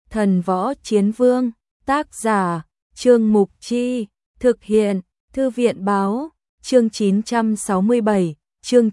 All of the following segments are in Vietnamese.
Thần Võ Chiến Vương, tác giả, Trương Mục Chi, thực hiện, Thư viện báo, chương 967, chương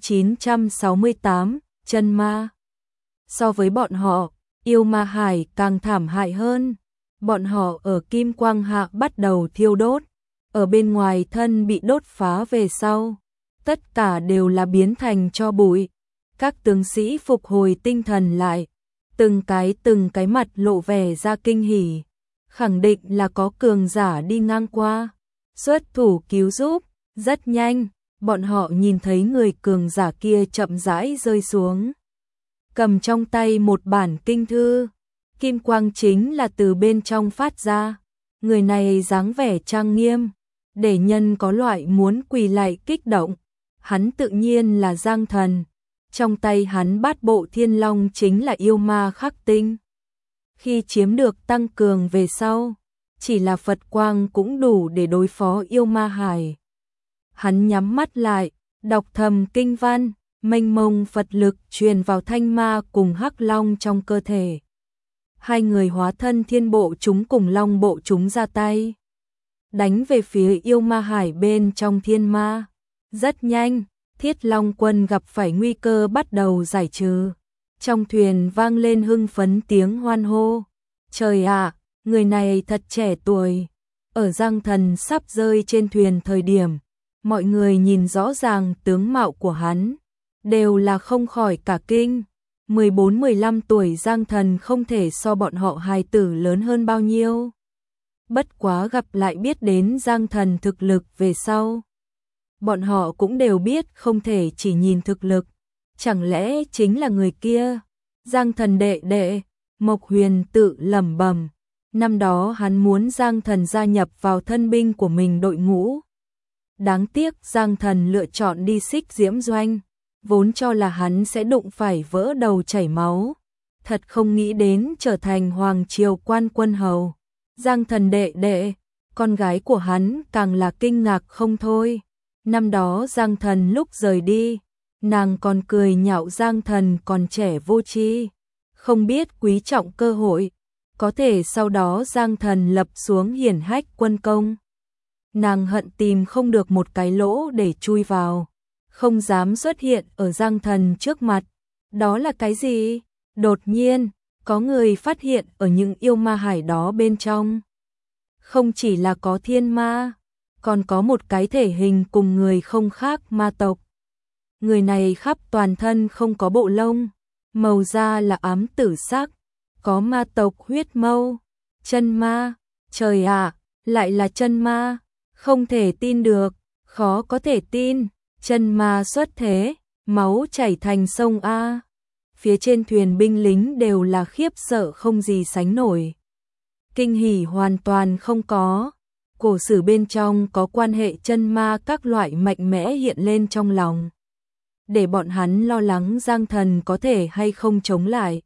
968, chân ma. So với bọn họ, yêu ma hải càng thảm hại hơn. Bọn họ ở kim quang hạ bắt đầu thiêu đốt, ở bên ngoài thân bị đốt phá về sau, tất cả đều là biến thành tro bụi. Các tướng sĩ phục hồi tinh thần lại, từng cái mặt lộ vẻ ra kinh hỉ, khẳng định là có cường giả đi ngang qua, xuất thủ cứu giúp. Rất nhanh, bọn họ nhìn thấy người cường giả kia chậm rãi rơi xuống, cầm trong tay một bản kinh thư, kim quang chính là từ bên trong phát ra. Người này dáng vẻ trang nghiêm, để nhân có loại muốn quỳ lạy kích động. Hắn tự nhiên là Giang Thần, trong tay hắn bát bộ thiên long chính là yêu ma khắc tinh. Khi chiếm được tăng cường về sau, chỉ là Phật quang cũng đủ để đối phó yêu ma hải. Hắn nhắm mắt lại, đọc thầm kinh văn, mênh mông Phật lực truyền vào thanh ma cùng hắc long trong cơ thể. Hai người hóa thân thiên bộ chúng cùng long bộ chúng ra tay, đánh về phía yêu ma hải bên trong thiên ma. Rất nhanh, Thiết Long quân gặp phải nguy cơ bắt đầu giải trừ. Trong thuyền vang lên hưng phấn tiếng hoan hô. Trời ạ, người này thật trẻ tuổi. Ở Giang Thần sắp rơi trên thuyền thời điểm, mọi người nhìn rõ ràng tướng mạo của hắn, đều là không khỏi cả kinh. 14-15 tuổi Giang Thần không thể so bọn họ hài tử lớn hơn bao nhiêu. Bất quá gặp lại biết đến Giang Thần thực lực về sau, bọn họ cũng đều biết không thể chỉ nhìn thực lực. Chẳng lẽ chính là người kia? Giang Thần đệ đệ, Mộc Huyền tự lẩm bẩm. Năm đó hắn muốn Giang Thần gia nhập vào thân binh của mình đội ngũ. Đáng tiếc Giang Thần lựa chọn đi Xích Diễm Doanh, vốn cho là hắn sẽ đụng phải vỡ đầu chảy máu. Thật không nghĩ đến trở thành Hoàng Triều quan quân hầu. Giang Thần đệ đệ, con gái của hắn càng là kinh ngạc không thôi. Năm đó Giang Thần lúc rời đi, nàng còn cười nhạo Giang Thần còn trẻ vô tri, không biết quý trọng cơ hội, có thể sau đó Giang Thần lập xuống hiển hách quân công. Nàng hận tìm không được một cái lỗ để chui vào, không dám xuất hiện ở Giang Thần trước mặt. Đó là cái gì? Đột nhiên, có người phát hiện ở những yêu ma hải đó bên trong, không chỉ là có thiên ma, còn có một cái thể hình cùng người không khác ma tộc. Người này khắp toàn thân không có bộ lông, màu da là ám tử sắc, có ma tộc huyết mâu. Chân ma, trời ạ, lại là chân ma, không thể tin được, khó có thể tin, chân ma xuất thế, máu chảy thành sông a. Phía trên thuyền binh lính đều là khiếp sợ không gì sánh nổi. Kinh hỉ hoàn toàn không có. Cổ sử bên trong có quan hệ chân ma các loại mạnh mẽ hiện lên trong lòng, để bọn hắn lo lắng Giang Thần có thể hay không chống lại.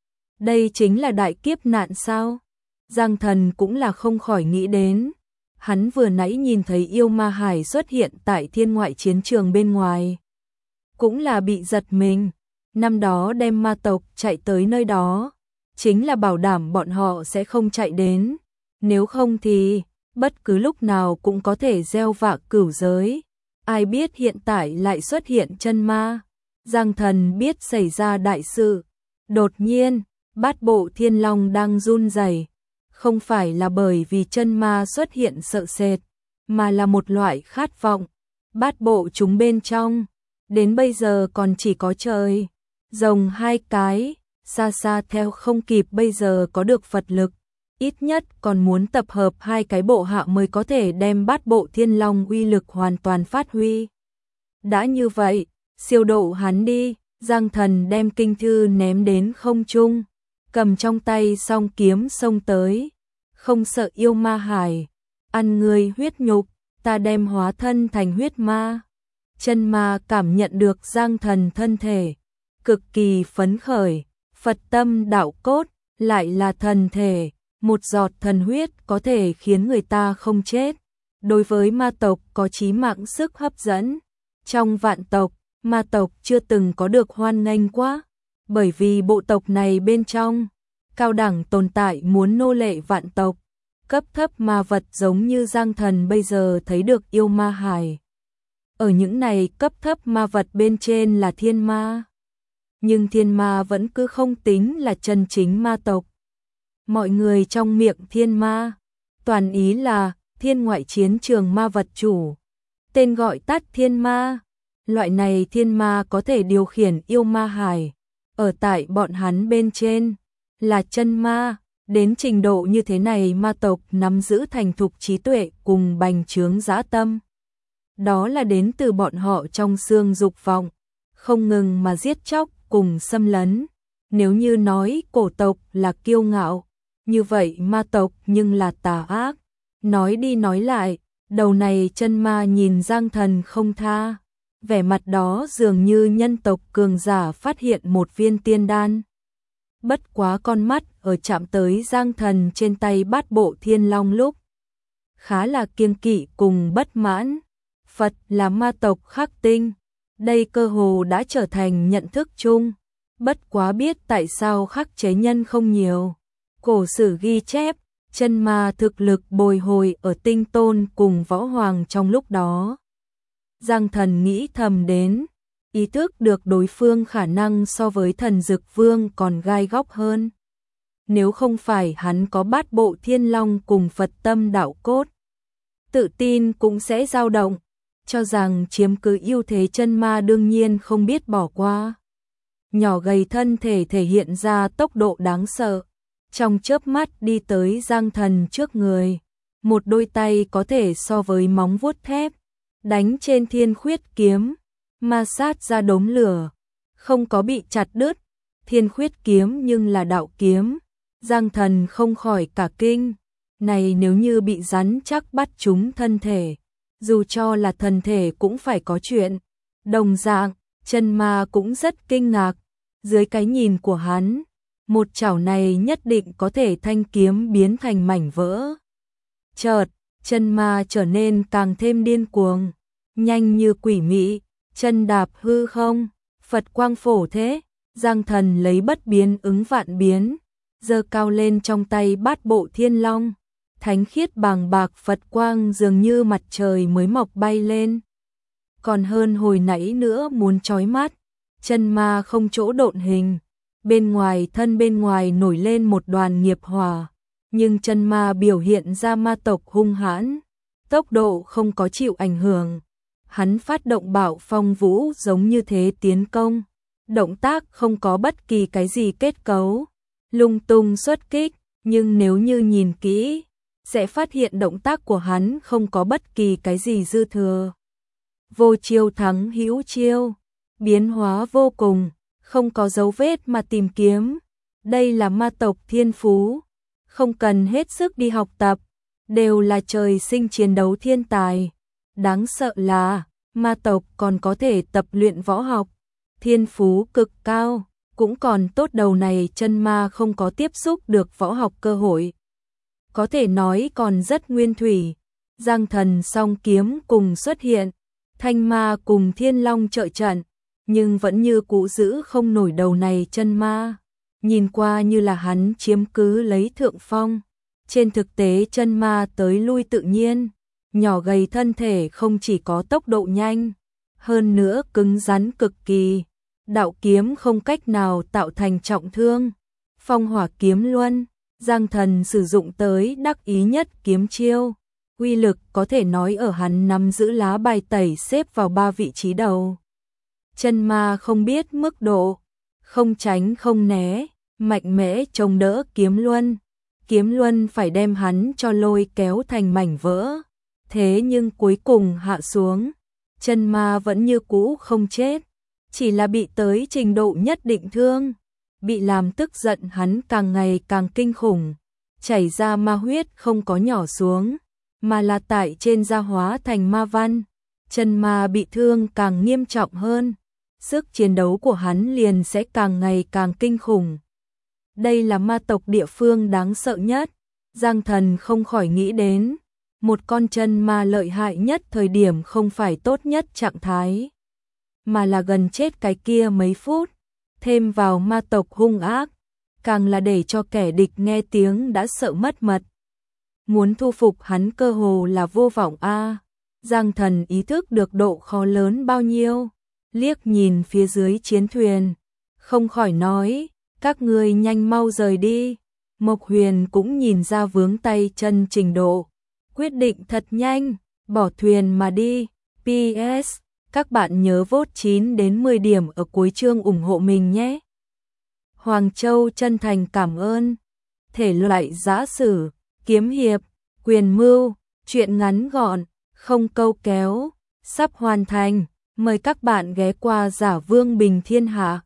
Đây chính là đại kiếp nạn sao? Giang Thần cũng là không khỏi nghĩ đến. Hắn vừa nãy nhìn thấy yêu ma hải xuất hiện tại thiên ngoại chiến trường bên ngoài, cũng là bị giật mình. Năm đó đem ma tộc chạy tới nơi đó, chính là bảo đảm bọn họ sẽ không chạy đến. Nếu không thì bất cứ lúc nào cũng có thể gieo vạ cửu giới. Ai biết hiện tại lại xuất hiện chân ma. Giang Thần biết xảy ra đại sự. Đột nhiên, bát bộ thiên long đang run rẩy, không phải là bởi vì chân ma xuất hiện sợ sệt, mà là một loại khát vọng. Bát bộ chúng bên trong, đến bây giờ còn chỉ có trời, rồng hai cái, xa xa theo không kịp bây giờ có được Phật lực. Ít nhất còn muốn tập hợp hai cái bộ hạ mới có thể đem bát bộ thiên long uy lực hoàn toàn phát huy. Đã như vậy, siêu độ hắn đi. Giang Thần đem kinh thư ném đến không trung, cầm trong tay song kiếm xông tới. Không sợ yêu ma hải, ăn người huyết nhục, ta đem hóa thân thành huyết ma. Chân ma cảm nhận được Giang Thần thân thể, cực kỳ phấn khởi. Phật tâm đạo cốt, lại là thần thể. Một giọt thần huyết có thể khiến người ta không chết. Đối với ma tộc có chí mạng sức hấp dẫn. Trong vạn tộc, ma tộc chưa từng có được hoan nghênh quá. Bởi vì bộ tộc này bên trong cao đẳng tồn tại muốn nô lệ vạn tộc, cấp thấp ma vật giống như Giang Thần bây giờ thấy được yêu ma hải. Ở những này cấp thấp ma vật bên trên là thiên ma. Nhưng thiên ma vẫn cứ không tính là chân chính ma tộc. Mọi người trong miệng thiên ma, toàn ý là thiên ngoại chiến trường ma vật chủ. Tên gọi tắt thiên ma. Loại này thiên ma có thể điều khiển yêu ma hải. Ở tại bọn hắn bên trên là chân ma. Đến trình độ như thế này ma tộc nắm giữ thành thục trí tuệ cùng bành trướng dã tâm. Đó là đến từ bọn họ trong xương dục vọng, không ngừng mà giết chóc cùng xâm lấn. Nếu như nói cổ tộc là kiêu ngạo, như vậy ma tộc nhưng là tà ác. Nói đi nói lại, đầu này chân ma nhìn Giang Thần không tha. Vẻ mặt đó dường như nhân tộc cường giả phát hiện một viên tiên đan. Bất quá con mắt ở chạm tới Giang Thần trên tay Bát Bộ Thiên Long lúc khá là kiêng kỵ cùng bất mãn. Phật là ma tộc khắc tinh, đây cơ hồ đã trở thành nhận thức chung. Bất quá biết tại sao khắc chế nhân không nhiều. Cổ sử ghi chép, chân ma thực lực bồi hồi ở tinh tôn cùng võ hoàng trong lúc đó. Giang Thần nghĩ thầm đến, ý thức được đối phương khả năng so với Thần Dực Vương còn gai góc hơn. Nếu không phải hắn có Bát Bộ Thiên Long cùng Phật tâm đạo cốt, tự tin cũng sẽ dao động, cho rằng chiếm cứ ưu thế chân ma đương nhiên không biết bỏ qua. Nhỏ gầy thân thể thể hiện ra tốc độ đáng sợ, trong chớp mắt đi tới Giang Thần trước người, một đôi tay có thể so với móng vuốt thép, đánh trên thiên khuyết kiếm, ma sát ra đốm lửa, không có bị chặt đứt. Thiên khuyết kiếm nhưng là đạo kiếm, Giang Thần không khỏi cả kinh. Này nếu như bị rắn chắc bắt trúng thân thể, dù cho là thân thể cũng phải có chuyện. Đồng dạng, chân ma cũng rất kinh ngạc. Dưới cái nhìn của hắn, một chảo này nhất định có thể thanh kiếm biến thành mảnh vỡ. Chợt, chân ma trở nên càng thêm điên cuồng, nhanh như quỷ mị, chân đạp hư không, Phật quang phổ thế. Giang Thần lấy bất biến ứng vạn biến, giơ cao lên trong tay Bát Bộ Thiên Long. Thánh khiết bàng bạc Phật quang dường như mặt trời mới mọc bay lên. Còn hơn hồi nãy nữa muốn chói mắt, chân ma không chỗ độn hình. Bên ngoài nổi lên một đoàn nghiệp hỏa, nhưng chân ma biểu hiện ra ma tộc hung hãn, tốc độ không có chịu ảnh hưởng. Hắn phát động bạo phong vũ giống như thế tiến công, động tác không có bất kỳ cái gì kết cấu, lung tung xuất kích, nhưng nếu như nhìn kỹ, sẽ phát hiện động tác của hắn không có bất kỳ cái gì dư thừa. Vô chiêu thắng hữu chiêu, biến hóa vô cùng, không có dấu vết mà tìm kiếm. Đây là ma tộc thiên phú, không cần hết sức đi học tập, đều là trời sinh chiến đấu thiên tài. Đáng sợ là, ma tộc còn có thể tập luyện võ học, thiên phú cực cao, cũng còn tốt đầu này chân ma không có tiếp xúc được võ học cơ hội. Có thể nói còn rất nguyên thủy. Giang Thần song kiếm cùng xuất hiện, thanh ma cùng thiên long trợ trận, nhưng vẫn như cũ giữ không nổi đầu này chân ma. Nhìn qua như là hắn chiếm cứ lấy thượng phong. Trên thực tế chân ma tới lui tự nhiên, nhỏ gầy thân thể không chỉ có tốc độ nhanh, hơn nữa cứng rắn cực kỳ. Đạo kiếm không cách nào tạo thành trọng thương. Phong hỏa kiếm luân, Giang Thần sử dụng tới đắc ý nhất kiếm chiêu. Uy lực có thể nói ở hắn nắm giữ lá bài tẩy xếp vào 3 vị trí đầu. Chân ma không biết mức độ, không tránh không né, mạnh mẽ chống đỡ kiếm luân. Kiếm luân phải đem hắn cho lôi kéo thành mảnh vỡ. Thế nhưng cuối cùng hạ xuống, chân ma vẫn như cũ không chết, chỉ là bị tới trình độ nhất định thương. Bị làm tức giận hắn càng ngày càng kinh khủng, chảy ra ma huyết không có nhỏ xuống, mà là tại trên da hóa thành ma văn. Chân ma bị thương càng nghiêm trọng hơn, sức chiến đấu của hắn liền sẽ càng ngày càng kinh khủng. Đây là ma tộc địa phương đáng sợ nhất. Giang Thần không khỏi nghĩ đến, một con chân ma lợi hại nhất thời điểm không phải tốt nhất trạng thái, mà là gần chết cái kia mấy phút, thêm vào ma tộc hung ác, càng là để cho kẻ địch nghe tiếng đã sợ mất mật. Muốn thu phục hắn cơ hồ là vô vọng a. Giang Thần ý thức được độ khó lớn bao nhiêu, liếc nhìn phía dưới chiến thuyền, không khỏi nói, các ngươi nhanh mau rời đi. Mộc Huyền cũng nhìn ra vướng tay chân trình độ, quyết định thật nhanh, bỏ thuyền mà đi. PS, các bạn nhớ vote 9 đến 10 điểm ở cuối chương ủng hộ mình nhé. Hoàng Châu chân thành cảm ơn. Thể loại giã sử, kiếm hiệp, quyền mưu, truyện ngắn gọn, không câu kéo, sắp hoàn thành. Mời các bạn ghé qua Giả Vương Bình Thiên Hạ.